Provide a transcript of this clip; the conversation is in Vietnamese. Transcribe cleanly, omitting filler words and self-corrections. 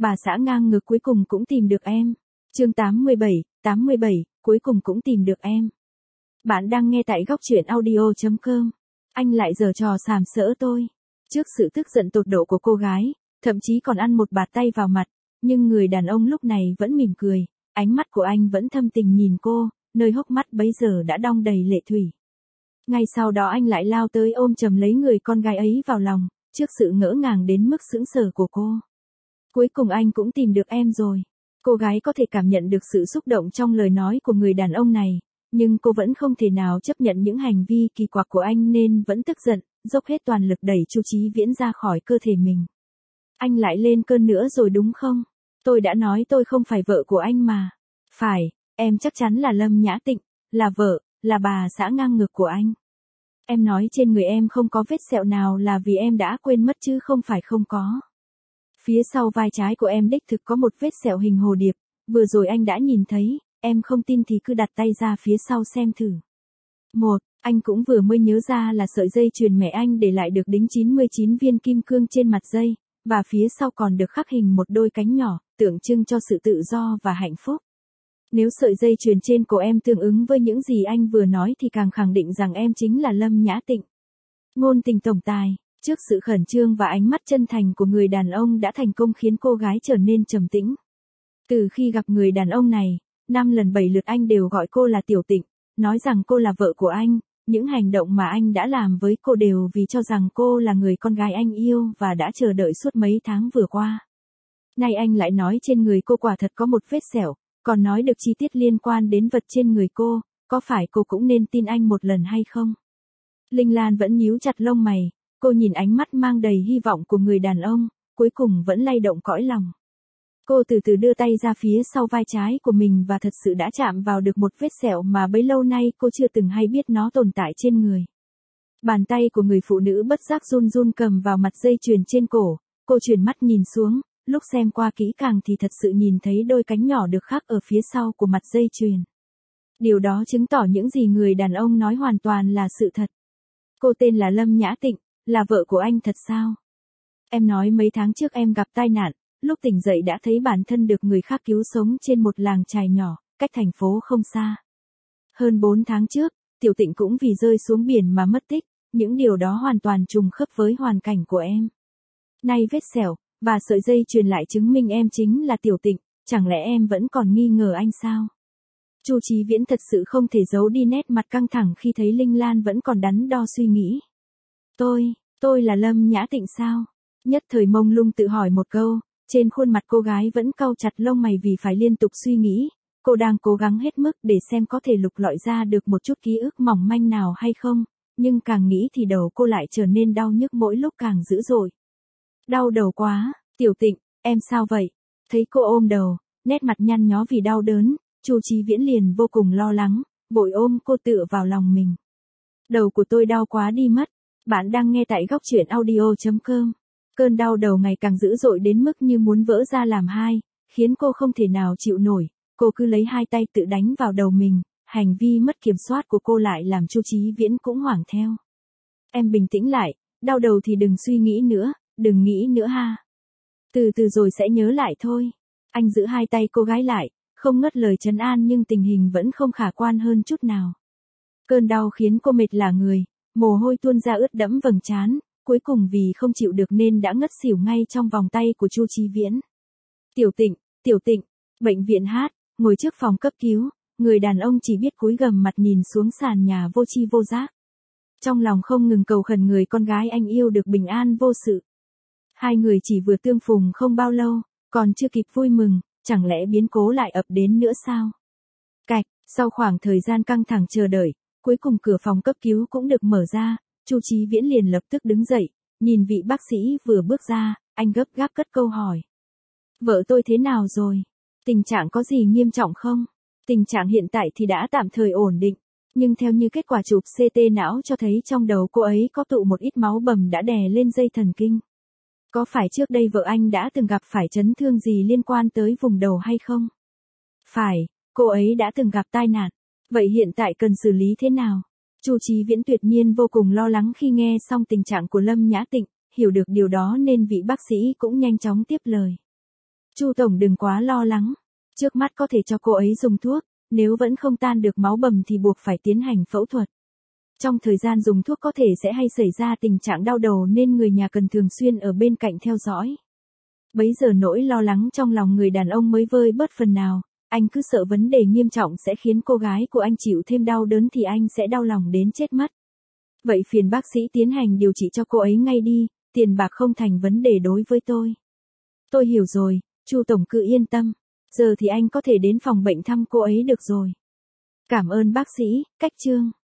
Bà xã ngang ngược cuối cùng cũng tìm được em. Chương 87, cuối cùng cũng tìm được em. Bạn đang nghe tại góc truyện audio.com. Anh lại giở trò sàm sỡ tôi. Trước sự tức giận tột độ của cô gái, thậm chí còn ăn một bạt tay vào mặt, nhưng người đàn ông lúc này vẫn mỉm cười, ánh mắt của anh vẫn thâm tình nhìn cô, nơi hốc mắt bấy giờ đã đong đầy lệ thủy. Ngay sau đó anh lại lao tới ôm chầm lấy người con gái ấy vào lòng, trước sự ngỡ ngàng đến mức sững sờ của cô. Cuối cùng anh cũng tìm được em rồi. Cô gái có thể cảm nhận được sự xúc động trong lời nói của người đàn ông này, nhưng cô vẫn không thể nào chấp nhận những hành vi kỳ quặc của anh nên vẫn tức giận, dốc hết toàn lực đẩy Chu Chí Viễn ra khỏi cơ thể mình. Anh lại lên cơn nữa rồi đúng không? Tôi đã nói tôi không phải vợ của anh mà. Phải, em chắc chắn là Lâm Nhã Tịnh, là vợ, là bà xã ngang ngược của anh. Em nói trên người em không có vết sẹo nào là vì em đã quên mất chứ không phải không có. Phía sau vai trái của em đích thực có một vết sẹo hình hồ điệp, vừa rồi anh đã nhìn thấy, em không tin thì cứ đặt tay ra phía sau xem thử. Anh cũng vừa mới nhớ ra là sợi dây chuyền mẹ anh để lại được đính 99 viên kim cương trên mặt dây, và phía sau còn được khắc hình một đôi cánh nhỏ, tượng trưng cho sự tự do và hạnh phúc. Nếu sợi dây chuyền trên cổ em tương ứng với những gì anh vừa nói thì càng khẳng định rằng em chính là Lâm Nhã Tịnh. Ngôn tình tổng tài, trước sự khẩn trương và ánh mắt chân thành của người đàn ông đã thành công khiến cô gái trở nên trầm tĩnh. Từ khi gặp người đàn ông này, 5 lần 7 lượt anh đều gọi cô là Tiểu Tịnh, nói rằng cô là vợ của anh, những hành động mà anh đã làm với cô đều vì cho rằng cô là người con gái anh yêu và đã chờ đợi suốt mấy tháng vừa qua. Nay anh lại nói trên người cô quả thật có một vết sẹo, còn nói được chi tiết liên quan đến vật trên người cô, có phải cô cũng nên tin anh một lần hay không? Linh Lan vẫn nhíu chặt lông mày, cô nhìn ánh mắt mang đầy hy vọng của người đàn ông, cuối cùng vẫn lay động cõi lòng. Cô từ từ đưa tay ra phía sau vai trái của mình và thật sự đã chạm vào được một vết sẹo mà bấy lâu nay cô chưa từng hay biết nó tồn tại trên người. Bàn tay của người phụ nữ bất giác run run cầm vào mặt dây chuyền trên cổ, cô chuyển mắt nhìn xuống, lúc xem qua kỹ càng thì thật sự nhìn thấy đôi cánh nhỏ được khắc ở phía sau của mặt dây chuyền. Điều đó chứng tỏ những gì người đàn ông nói hoàn toàn là sự thật. Cô tên là Lâm Nhã Tịnh, là vợ của anh thật sao? Em nói mấy tháng trước em gặp tai nạn, lúc tỉnh dậy đã thấy bản thân được người khác cứu sống trên một làng chài nhỏ, cách thành phố không xa. Hơn 4 tháng trước, Tiểu Tịnh cũng vì rơi xuống biển mà mất tích, những điều đó hoàn toàn trùng khớp với hoàn cảnh của em. Nay vết sẹo và sợi dây chuyền lại chứng minh em chính là Tiểu Tịnh, chẳng lẽ em vẫn còn nghi ngờ anh sao? Chu Chí Viễn thật sự không thể giấu đi nét mặt căng thẳng khi thấy Linh Lan vẫn còn đắn đo suy nghĩ. Tôi là Lâm Nhã Tịnh sao? Nhất thời mông lung tự hỏi một câu, trên khuôn mặt cô gái vẫn cau chặt lông mày vì phải liên tục suy nghĩ, cô đang cố gắng hết mức để xem có thể lục lọi ra được một chút ký ức mỏng manh nào hay không, nhưng càng nghĩ thì đầu cô lại trở nên đau nhức mỗi lúc càng dữ dội. Đau đầu quá, Tiểu Tịnh, em sao vậy? Thấy cô ôm đầu, nét mặt nhăn nhó vì đau đớn, Chu Chí Viễn liền vô cùng lo lắng, vội ôm cô tựa vào lòng mình. Đầu của tôi đau quá đi mất. Bạn đang nghe tại góc truyện audio.com. Cơn đau đầu ngày càng dữ dội đến mức như muốn vỡ ra làm hai, khiến cô không thể nào chịu nổi, cô cứ lấy hai tay tự đánh vào đầu mình, hành vi mất kiểm soát của cô lại làm Chu Chí Viễn cũng hoảng theo. Em bình tĩnh lại, đau đầu thì đừng suy nghĩ nữa, đừng nghĩ nữa ha. Từ từ rồi sẽ nhớ lại thôi. Anh giữ hai tay cô gái lại, không ngớt lời trấn an nhưng tình hình vẫn không khả quan hơn chút nào. Cơn đau khiến cô mệt lả người, mồ hôi tuôn ra ướt đẫm vầng trán, cuối cùng vì không chịu được nên đã ngất xỉu ngay trong vòng tay của Chu Chí Viễn. Tiểu Tịnh, bệnh viện hát, ngồi trước phòng cấp cứu, người đàn ông chỉ biết cúi gằm mặt nhìn xuống sàn nhà vô tri vô giác. Trong lòng không ngừng cầu khẩn người con gái anh yêu được bình an vô sự. Hai người chỉ vừa tương phùng không bao lâu, còn chưa kịp vui mừng, chẳng lẽ biến cố lại ập đến nữa sao? Cạch, sau khoảng thời gian căng thẳng chờ đợi, cuối cùng cửa phòng cấp cứu cũng được mở ra, Chu Chí Viễn liền lập tức đứng dậy, nhìn vị bác sĩ vừa bước ra, anh gấp gáp cất câu hỏi. Vợ tôi thế nào rồi? Tình trạng có gì nghiêm trọng không? Tình trạng hiện tại thì đã tạm thời ổn định, nhưng theo như kết quả chụp CT não cho thấy trong đầu cô ấy có tụ một ít máu bầm đã đè lên dây thần kinh. Có phải trước đây vợ anh đã từng gặp phải chấn thương gì liên quan tới vùng đầu hay không? Phải, cô ấy đã từng gặp tai nạn. Vậy hiện tại cần xử lý thế nào? Chu Chí Viễn tuyệt nhiên vô cùng lo lắng khi nghe xong tình trạng của Lâm Nhã Tịnh, hiểu được điều đó nên vị bác sĩ cũng nhanh chóng tiếp lời. Chu tổng đừng quá lo lắng. Trước mắt có thể cho cô ấy dùng thuốc, nếu vẫn không tan được máu bầm thì buộc phải tiến hành phẫu thuật. Trong thời gian dùng thuốc có thể sẽ hay xảy ra tình trạng đau đầu nên người nhà cần thường xuyên ở bên cạnh theo dõi. Bấy giờ nỗi lo lắng trong lòng người đàn ông mới vơi bớt phần nào, anh cứ sợ vấn đề nghiêm trọng sẽ khiến cô gái của anh chịu thêm đau đớn thì anh sẽ đau lòng đến chết mất. Vậy phiền bác sĩ tiến hành điều trị cho cô ấy ngay đi, tiền bạc không thành vấn đề đối với tôi. Tôi hiểu rồi, Chu tổng cứ yên tâm, giờ thì anh có thể đến phòng bệnh thăm cô ấy được rồi. Cảm ơn bác sĩ, Cách Trương.